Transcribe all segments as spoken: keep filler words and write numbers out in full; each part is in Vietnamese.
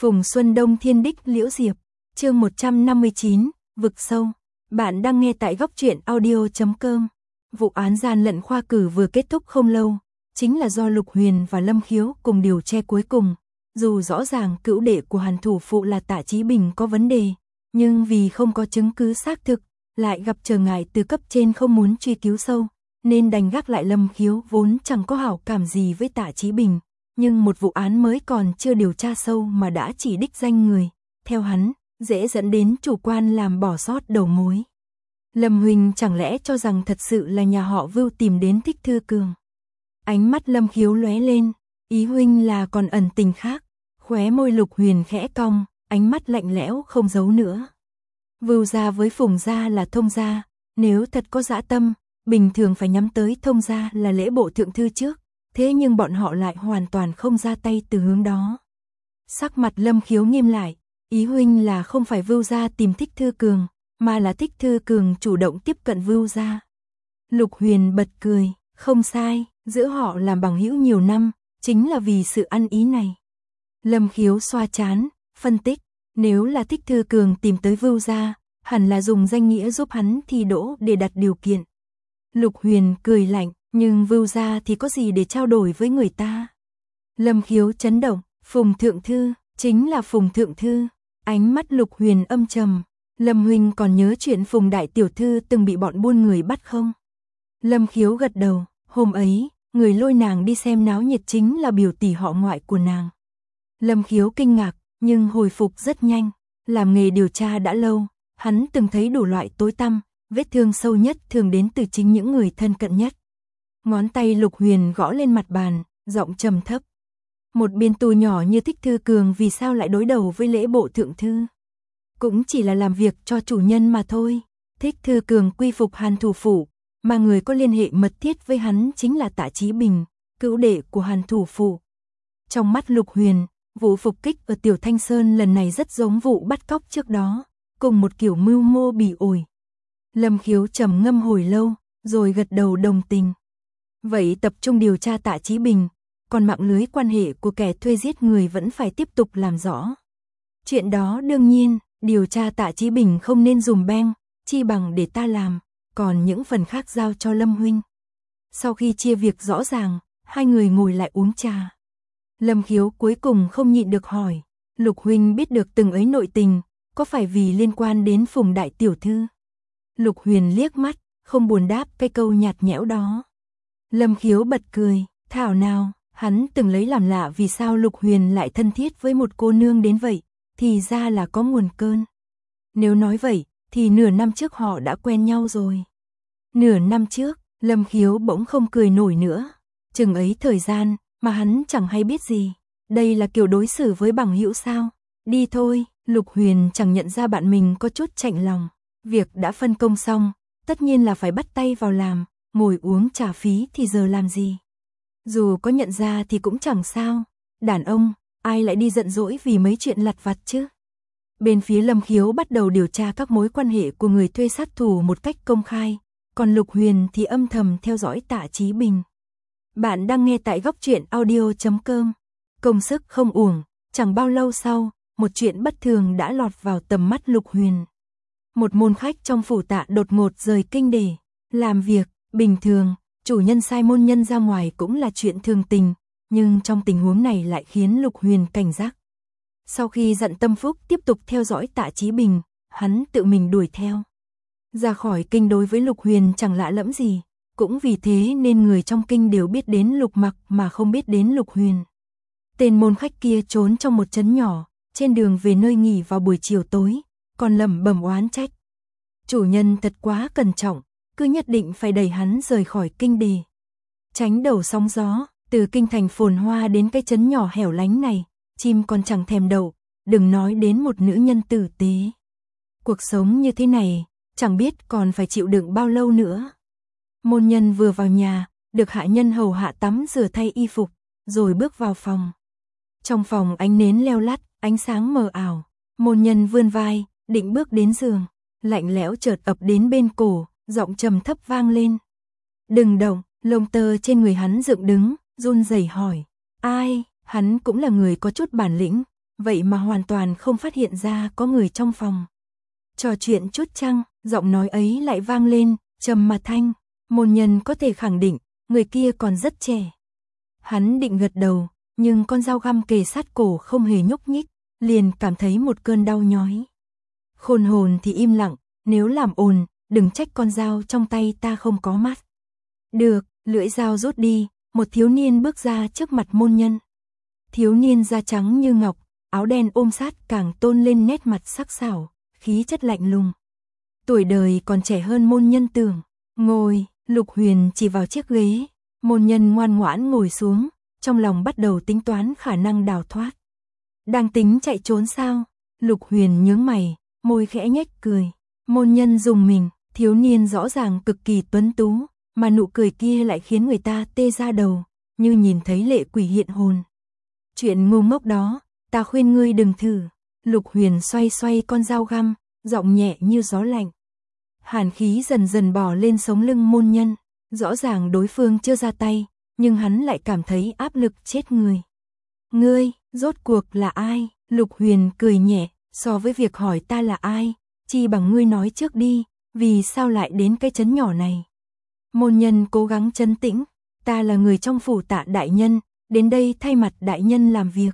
Phùng Xuân Đông Thiên Đích Liễu Diệp, chương một trăm năm mươi chín, vực sâu. Bạn đang nghe tại góc truyện audio chấm com. Vụ án gian lận khoa cử vừa kết thúc không lâu, chính là do Lục Huyền và Lâm Khiếu cùng điều tra cuối cùng. Dù rõ ràng cữu đệ của Hàn thủ phụ là Tạ Chí Bình có vấn đề, nhưng vì không có chứng cứ xác thực, lại gặp trở ngại từ cấp trên không muốn truy cứu sâu, nên đành gác lại. Lâm Khiếu vốn chẳng có hảo cảm gì với Tạ Chí Bình, nhưng một vụ án mới còn chưa điều tra sâu mà đã chỉ đích danh người, theo hắn, dễ dẫn đến chủ quan làm bỏ sót đầu mối. Lâm huynh chẳng lẽ cho rằng thật sự là nhà họ Vưu tìm đến Thích Thư Cường? Ánh mắt Lâm Khiếu lóe lên, ý huynh là còn ẩn tình khác. Khóe môi Lục Huyền khẽ cong, ánh mắt lạnh lẽo không giấu nữa. Vưu gia với Phùng gia là thông gia, nếu thật có dã tâm, bình thường phải nhắm tới thông gia là lễ bộ thượng thư trước, thế nhưng bọn họ lại hoàn toàn không ra tay từ hướng đó. Sắc mặt Lâm Khiếu nghiêm lại, ý huynh là không phải Vưu gia tìm Thích Thư Cường, mà là Thích Thư Cường chủ động tiếp cận Vưu gia. Lục Huyền bật cười, không sai, giữa họ làm bằng hữu nhiều năm, chính là vì sự ăn ý này. Lâm Khiếu xoa trán, phân tích, nếu là Thích Thư Cường tìm tới Vưu gia, hẳn là dùng danh nghĩa giúp hắn thi đỗ để đặt điều kiện. Lục Huyền cười lạnh, nhưng Vưu gia thì có gì để trao đổi với người ta? Lâm Khiếu chấn động, Phùng thượng thư, chính là Phùng thượng thư. Ánh mắt Lục Huyền âm trầm, Lâm huynh còn nhớ chuyện Phùng đại tiểu thư từng bị bọn buôn người bắt không? Lâm Khiếu gật đầu, hôm ấy, người lôi nàng đi xem náo nhiệt chính là biểu tỷ họ ngoại của nàng. Lâm Khiếu kinh ngạc, nhưng hồi phục rất nhanh, làm nghề điều tra đã lâu, hắn từng thấy đủ loại tối tăm, vết thương sâu nhất thường đến từ chính những người thân cận nhất. Ngón tay Lục Huyền gõ lên mặt bàn, giọng trầm thấp. Một biên tù nhỏ như Thích Thư Cường vì sao lại đối đầu với lễ bộ thượng thư? Cũng chỉ là làm việc cho chủ nhân mà thôi. Thích Thư Cường quy phục Hàn thủ phủ, mà người có liên hệ mật thiết với hắn chính là Tạ Chí Bình, cữu đệ của Hàn thủ phủ. Trong mắt Lục Huyền, vụ phục kích ở Tiểu Thanh Sơn lần này rất giống vụ bắt cóc trước đó, cùng một kiểu mưu mô bỉ ổi. Lâm Khiếu trầm ngâm hồi lâu, rồi gật đầu đồng tình. Vậy tập trung điều tra Tạ Chí Bình, còn mạng lưới quan hệ của kẻ thuê giết người vẫn phải tiếp tục làm rõ. Chuyện đó đương nhiên, điều tra Tạ Chí Bình không nên dùm beng, chi bằng để ta làm, còn những phần khác giao cho Lâm huynh. Sau khi chia việc rõ ràng, hai người ngồi lại uống trà. Lâm Khiếu cuối cùng không nhịn được hỏi, Lục huynh biết được từng ấy nội tình, có phải vì liên quan đến Phùng đại tiểu thư? Lục Huyền liếc mắt, không buồn đáp cái câu nhạt nhẽo đó. Lâm Khiếu bật cười, thảo nào, hắn từng lấy làm lạ vì sao Lục Huyền lại thân thiết với một cô nương đến vậy, thì ra là có nguồn cơn. Nếu nói vậy, thì nửa năm trước họ đã quen nhau rồi. Nửa năm trước, Lâm Khiếu bỗng không cười nổi nữa. Chừng ấy thời gian, mà hắn chẳng hay biết gì. Đây là kiểu đối xử với bằng hữu sao? Đi thôi, Lục Huyền chẳng nhận ra bạn mình có chút chạnh lòng. Việc đã phân công xong, tất nhiên là phải bắt tay vào làm, ngồi uống trà phí thì giờ làm gì? Dù có nhận ra thì cũng chẳng sao, đàn ông, ai lại đi giận dỗi vì mấy chuyện lặt vặt chứ? Bên phía Lâm Khiếu bắt đầu điều tra các mối quan hệ của người thuê sát thủ một cách công khai, còn Lục Huyền thì âm thầm theo dõi Tạ Chí Bình. Bạn đang nghe tại góc truyện audio chấm com. Công sức không uổng, chẳng bao lâu sau, một chuyện bất thường đã lọt vào tầm mắt Lục Huyền. Một môn khách trong phủ Tạ đột ngột rời kinh để làm việc, bình thường, chủ nhân sai môn nhân ra ngoài cũng là chuyện thường tình, nhưng trong tình huống này lại khiến Lục Huyền cảnh giác. Sau khi dặn Tâm Phúc tiếp tục theo dõi Tạ Chí Bình, hắn tự mình đuổi theo. Ra khỏi kinh đối với Lục Huyền chẳng lạ lẫm gì, cũng vì thế nên người trong kinh đều biết đến Lục Mặc mà không biết đến Lục Huyền. Tên môn khách kia trốn trong một trấn nhỏ, trên đường về nơi nghỉ vào buổi chiều tối, còn lẩm bẩm oán trách. Chủ nhân thật quá cẩn trọng, cứ nhất định phải đẩy hắn rời khỏi kinh đề. Tránh đầu sóng gió, từ kinh thành phồn hoa đến cái trấn nhỏ hẻo lánh này, chim còn chẳng thèm đậu, đừng nói đến một nữ nhân tử tế. Cuộc sống như thế này, chẳng biết còn phải chịu đựng bao lâu nữa. Môn nhân vừa vào nhà, được hạ nhân hầu hạ tắm rửa thay y phục, rồi bước vào phòng. Trong phòng ánh nến leo lắt, ánh sáng mờ ảo, môn nhân vươn vai, định bước đến giường, lạnh lẽo chợt ập đến bên cổ, giọng trầm thấp vang lên. Đừng động, lông tơ trên người hắn dựng đứng, run rẩy hỏi, ai? Hắn cũng là người có chút bản lĩnh, vậy mà hoàn toàn không phát hiện ra có người trong phòng. Trò chuyện chút chăng, giọng nói ấy lại vang lên, trầm mà thanh, môn nhân có thể khẳng định, người kia còn rất trẻ. Hắn định gật đầu, nhưng con dao găm kề sát cổ không hề nhúc nhích, liền cảm thấy một cơn đau nhói. Khôn hồn thì im lặng, nếu làm ồn, đừng trách con dao trong tay ta không có mắt. Được, lưỡi dao rút đi, một thiếu niên bước ra trước mặt môn nhân. Thiếu niên da trắng như ngọc, áo đen ôm sát càng tôn lên nét mặt sắc sảo, khí chất lạnh lùng. Tuổi đời còn trẻ hơn môn nhân tưởng. Ngồi, Lục Huyền chỉ vào chiếc ghế, môn nhân ngoan ngoãn ngồi xuống, trong lòng bắt đầu tính toán khả năng đào thoát. Đang tính chạy trốn sao? Lục Huyền nhướng mày, môi khẽ nhếch cười. Môn nhân dùng mình, thiếu niên rõ ràng cực kỳ tuấn tú, mà nụ cười kia lại khiến người ta tê da đầu, như nhìn thấy lệ quỷ hiện hồn. Chuyện ngu ngốc đó, ta khuyên ngươi đừng thử. Lục Huyền xoay xoay con dao găm, giọng nhẹ như gió lạnh. Hàn khí dần dần bò lên sống lưng môn nhân, rõ ràng đối phương chưa ra tay, nhưng hắn lại cảm thấy áp lực chết người. Ngươi, rốt cuộc là ai? Lục Huyền cười nhẹ, so với việc hỏi ta là ai, chi bằng ngươi nói trước đi, vì sao lại đến cái trấn nhỏ này? Môn nhân cố gắng trấn tĩnh, ta là người trong phủ Tạ đại nhân, đến đây thay mặt đại nhân làm việc.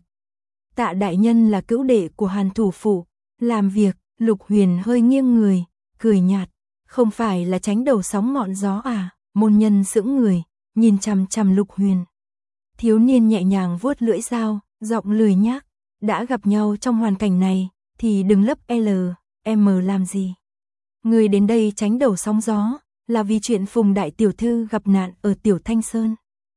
Tạ đại nhân là cữu đệ của Hàn thủ phủ, làm việc. Lục Huyền hơi nghiêng người, cười nhạt, không phải là tránh đầu sóng ngọn gió à? Môn nhân sững người, nhìn chằm chằm Lục Huyền. Thiếu niên nhẹ nhàng vuốt lưỡi dao, giọng lười nhác, đã gặp nhau trong hoàn cảnh này, thì đừng lấp L, M làm gì. Người đến đây tránh đầu sóng gió, là vì chuyện Phùng đại tiểu thư gặp nạn ở Tiểu Thanh Sơn.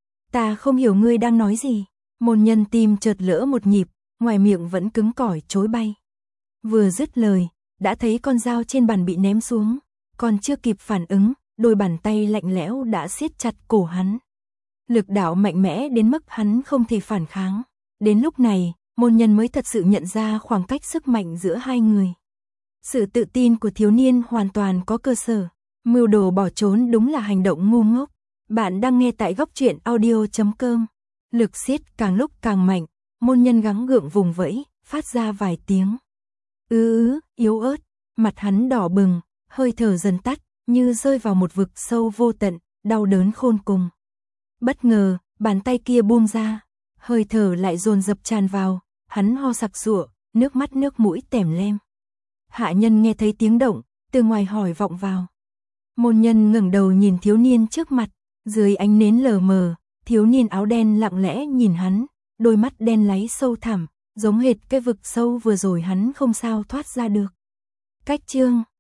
Ta không hiểu ngươi đang nói gì. Môn nhân tim chợt lỡ một nhịp, ngoài miệng vẫn cứng cỏi chối bay. Vừa dứt lời, đã thấy con dao trên bàn bị ném xuống, còn chưa kịp phản ứng, đôi bàn tay lạnh lẽo đã siết chặt cổ hắn. Lực đạo mạnh mẽ đến mức hắn không thể phản kháng. Đến lúc này, môn nhân mới thật sự nhận ra khoảng cách sức mạnh giữa hai người. Sự tự tin của thiếu niên hoàn toàn có cơ sở, mưu đồ bỏ trốn đúng là hành động ngu ngốc. Bạn đang nghe tại góc truyện audio chấm com. Lực siết càng lúc càng mạnh, môn nhân gắng gượng vùng vẫy, phát ra vài tiếng. Ư ứ, yếu ớt, mặt hắn đỏ bừng, hơi thở dần tắt, như rơi vào một vực sâu vô tận, đau đớn khôn cùng. Bất ngờ, bàn tay kia buông ra, hơi thở lại dồn dập tràn vào, hắn ho sặc sụa, nước mắt nước mũi tèm lem. Hạ nhân nghe thấy tiếng động, từ ngoài hỏi vọng vào. Môn nhân ngẩng đầu nhìn thiếu niên trước mặt, dưới ánh nến lờ mờ, thiếu niên áo đen lặng lẽ nhìn hắn, đôi mắt đen láy sâu thẳm, giống hệt cái vực sâu vừa rồi hắn không sao thoát ra được. Cách chương